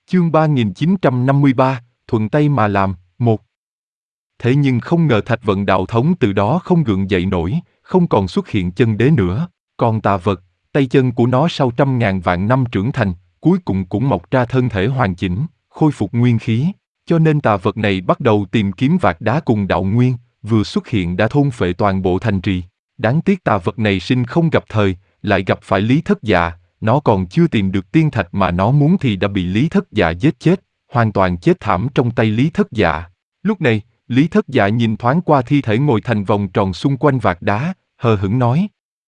Chương 3953, thuận tay mà làm, 1. Thế nhưng không ngờ Thạch Vận đạo thống từ đó không gượng dậy nổi, không còn xuất hiện chân đế nữa, còn tà vật, tay chân của nó sau 100.000 vạn năm trưởng thành, cuối cùng cũng mọc ra thân thể hoàn chỉnh, khôi phục nguyên khí, cho nên tà vật này bắt đầu tìm kiếm vạc đá cùng đạo nguyên, vừa xuất hiện đã thôn phệ toàn bộ thành trì. Đáng tiếc tà vật này sinh không gặp thời, lại gặp phải Lý Thất Dạ, nó còn chưa tìm được tiên thạch mà nó muốn thì đã bị Lý Thất Dạ giết chết, hoàn toàn chết thảm trong tay Lý Thất Dạ. Lúc này, Lý Thất Dạ nhìn thoáng qua thi thể ngồi thành vòng tròn xung quanh vạc đá, hờ hững nói.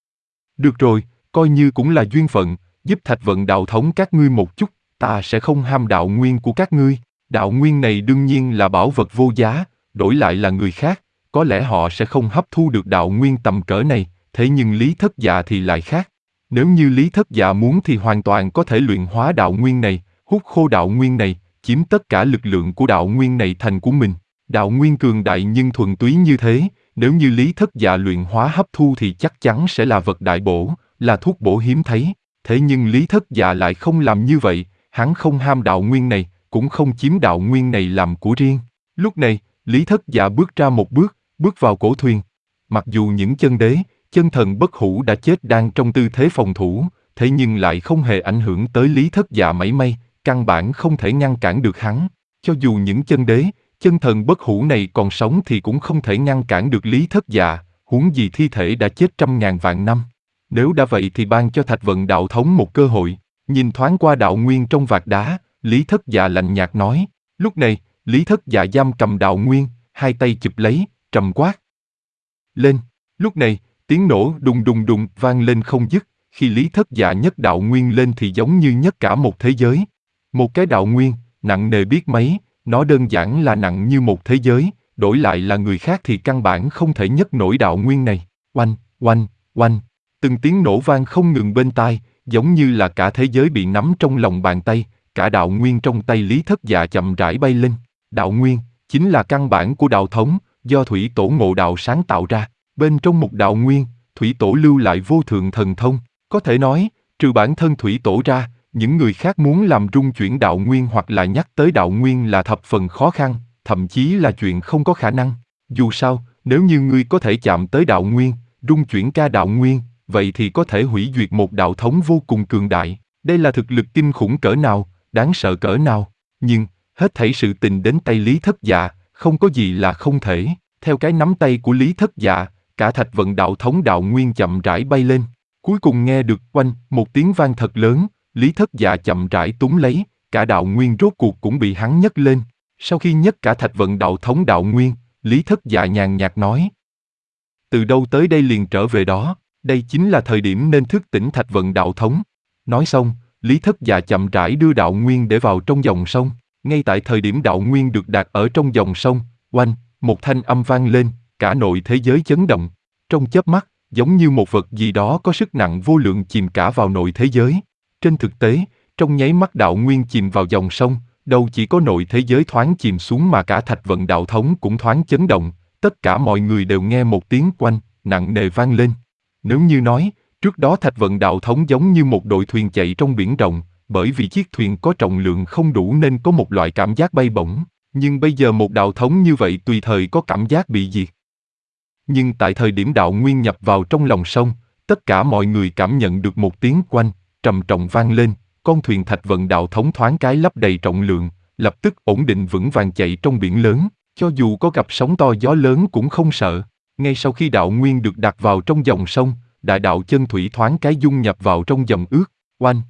Được rồi, coi như cũng là duyên phận, giúp Thạch Vận đạo thống các ngươi một chút, ta sẽ không ham đạo nguyên của các ngươi. Đạo nguyên này đương nhiên là bảo vật vô giá, đổi lại là người khác, có lẽ họ sẽ không hấp thu được đạo nguyên tầm cỡ này, thế nhưng Lý Thất Dạ thì lại khác. Nếu như Lý Thất Dạ muốn thì hoàn toàn có thể luyện hóa đạo nguyên này, hút khô đạo nguyên này, chiếm tất cả lực lượng của đạo nguyên này thành của mình. Đạo nguyên cường đại nhưng thuần túy như thế, nếu như Lý Thất Dạ luyện hóa hấp thu thì chắc chắn sẽ là vật đại bổ, là thuốc bổ hiếm thấy. Thế nhưng Lý Thất Dạ lại không làm như vậy, hắn không ham đạo nguyên này, cũng không chiếm đạo nguyên này làm của riêng. Lúc này, Lý Thất Dạ bước ra một bước, bước vào cổ thuyền. Mặc dù những chân đế, chân thần bất hủ đã chết đang trong tư thế phòng thủ, thế nhưng lại không hề ảnh hưởng tới Lý Thất Dạ mảy may, căn bản không thể ngăn cản được hắn. Cho dù những chân đế, chân thần bất hủ này còn sống thì cũng không thể ngăn cản được Lý Thất Dạ, huống gì thi thể đã chết 100.000 vạn năm. Nếu đã vậy thì ban cho Thạch Vận đạo thống một cơ hội. Nhìn thoáng qua đạo nguyên trong vạc đá, Lý Thất Dạ lạnh nhạt nói. Lúc này, Lý Thất Dạ giam cầm đạo nguyên, hai tay chụp lấy, trầm quát lên. Lúc này, tiếng nổ đùng đùng đùng vang lên không dứt, khi Lý Thất Dạ nhấc đạo nguyên lên thì giống như nhấc cả một thế giới. Một cái đạo nguyên, nặng nề biết mấy, nó đơn giản là nặng như một thế giới, đổi lại là người khác thì căn bản không thể nhấc nổi đạo nguyên này. Oanh, oanh, oanh, từng tiếng nổ vang không ngừng bên tai, giống như là cả thế giới bị nắm trong lòng bàn tay, cả đạo nguyên trong tay Lý Thất Dạ chậm rãi bay lên. Đạo nguyên, chính là căn bản của đạo thống, do Thủy Tổ Ngộ Đạo sáng tạo ra. Bên trong một đạo nguyên, Thủy Tổ lưu lại vô thượng thần thông, có thể nói, trừ bản thân Thủy Tổ ra, những người khác muốn làm rung chuyển đạo nguyên hoặc là nhắc tới đạo nguyên là thập phần khó khăn, thậm chí là chuyện không có khả năng. Dù sao, nếu như ngươi có thể chạm tới đạo nguyên, rung chuyển ca đạo nguyên, vậy thì có thể hủy diệt một đạo thống vô cùng cường đại. Đây là thực lực kinh khủng cỡ nào, đáng sợ cỡ nào. Nhưng, hết thảy sự tình đến tay Lý Thất Dạ, không có gì là không thể. Theo cái nắm tay của Lý Thất Dạ, cả Thạch Vận đạo thống đạo nguyên chậm rãi bay lên. Cuối cùng nghe được oanh, một tiếng vang thật lớn, Lý Thất Dạ chậm rãi túm lấy, cả đạo nguyên rốt cuộc cũng bị hắn nhấc lên. Sau khi nhấc cả Thạch Vận đạo thống đạo nguyên, Lý Thất Dạ nhàn nhạt nói. Từ đâu tới đây liền trở về đó, đây chính là thời điểm nên thức tỉnh Thạch Vận đạo thống. Nói xong, Lý Thất Dạ chậm rãi đưa đạo nguyên để vào trong dòng sông. Ngay tại thời điểm đạo nguyên được đặt ở trong dòng sông, oanh, một thanh âm vang lên, cả nội thế giới chấn động. Trong chớp mắt, giống như một vật gì đó có sức nặng vô lượng chìm cả vào nội thế giới. Trên thực tế, trong nháy mắt đạo nguyên chìm vào dòng sông, đâu chỉ có nội thế giới thoáng chìm xuống mà cả Thạch Vận đạo thống cũng thoáng chấn động. Tất cả mọi người đều nghe một tiếng oanh, nặng nề vang lên. Nếu như nói, trước đó Thạch Vận đạo thống giống như một đội thuyền chạy trong biển rộng, bởi vì chiếc thuyền có trọng lượng không đủ nên có một loại cảm giác bay bổng. Nhưng bây giờ một đạo thống như vậy tùy thời có cảm giác bị diệt. Nhưng tại thời điểm đạo nguyên nhập vào trong lòng sông, tất cả mọi người cảm nhận được một tiếng oanh, trầm trọng vang lên, con thuyền Thạch Vận đạo thống thoáng cái lấp đầy trọng lượng, lập tức ổn định vững vàng chạy trong biển lớn, cho dù có gặp sóng to gió lớn cũng không sợ. Ngay sau khi đạo nguyên được đặt vào trong dòng sông, đại đạo chân thủy thoáng cái dung nhập vào trong dòng ước, oanh.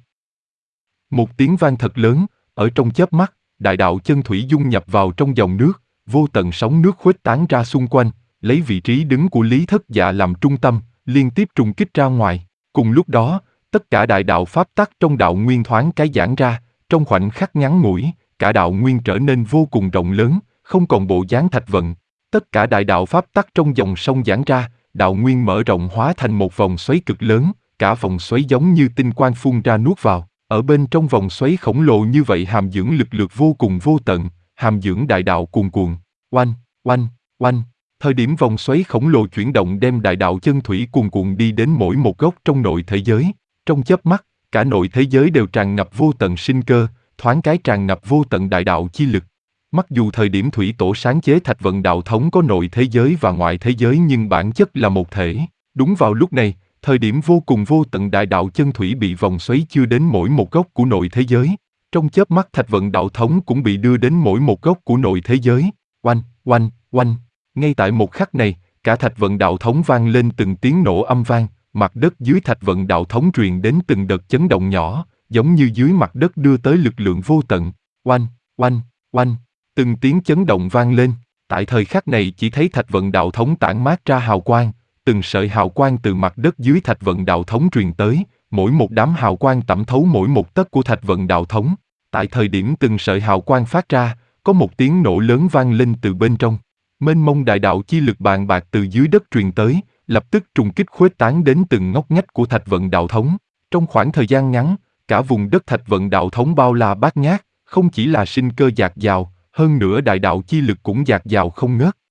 Một tiếng vang thật lớn, ở trong chớp mắt, đại đạo chân thủy dung nhập vào trong dòng nước, vô tận sóng nước khuếch tán ra xung quanh, lấy vị trí đứng của Lý Thất Dạ làm trung tâm, liên tiếp trùng kích ra ngoài. Cùng lúc đó, tất cả đại đạo pháp tắc trong đạo nguyên thoáng cái giãn ra, trong khoảnh khắc ngắn ngủi, cả đạo nguyên trở nên vô cùng rộng lớn, không còn bộ dáng Thạch Vận. Tất cả đại đạo pháp tắc trong dòng sông giãn ra, đạo nguyên mở rộng hóa thành một vòng xoáy cực lớn, cả vòng xoáy giống như tinh quang phun ra nuốt vào. Ở bên trong vòng xoáy khổng lồ như vậy hàm dưỡng lực lượng vô cùng vô tận, hàm dưỡng đại đạo cuồn cuộn, oanh, oanh, oanh. Thời điểm vòng xoáy khổng lồ chuyển động đem đại đạo chân thủy cuồn cuộn đi đến mỗi một góc trong nội thế giới. Trong chớp mắt, cả nội thế giới đều tràn ngập vô tận sinh cơ, thoáng cái tràn ngập vô tận đại đạo chi lực. Mặc dù thời điểm thủy tổ sáng chế thạch vận đạo thống có nội thế giới và ngoại thế giới nhưng bản chất là một thể. Đúng vào lúc này, thời điểm vô cùng vô tận đại đạo chân thủy bị vòng xoáy chưa đến mỗi một góc của nội thế giới. Trong chớp mắt thạch vận đạo thống cũng bị đưa đến mỗi một góc của nội thế giới. Oanh, oanh, oanh. Ngay tại một khắc này, cả thạch vận đạo thống vang lên từng tiếng nổ âm vang, mặt đất dưới thạch vận đạo thống truyền đến từng đợt chấn động nhỏ, giống như dưới mặt đất đưa tới lực lượng vô tận. Oanh, oanh, oanh. Từng tiếng chấn động vang lên, tại thời khắc này chỉ thấy thạch vận đạo thống tản mát ra hào quang, từng sợi hào quang từ mặt đất dưới thạch vận đạo thống truyền tới, mỗi một đám hào quang tẩm thấu mỗi một tấc của thạch vận đạo thống. Tại thời điểm từng sợi hào quang phát ra, có một tiếng nổ lớn vang lên từ bên trong. Mênh mông đại đạo chi lực bàn bạc từ dưới đất truyền tới, lập tức trùng kích khuếch tán đến từng ngóc ngách của thạch vận đạo thống. Trong khoảng thời gian ngắn, cả vùng đất thạch vận đạo thống bao la bát ngát, không chỉ là sinh cơ dạt dào, hơn nữa đại đạo chi lực cũng dạt dào không ngớt.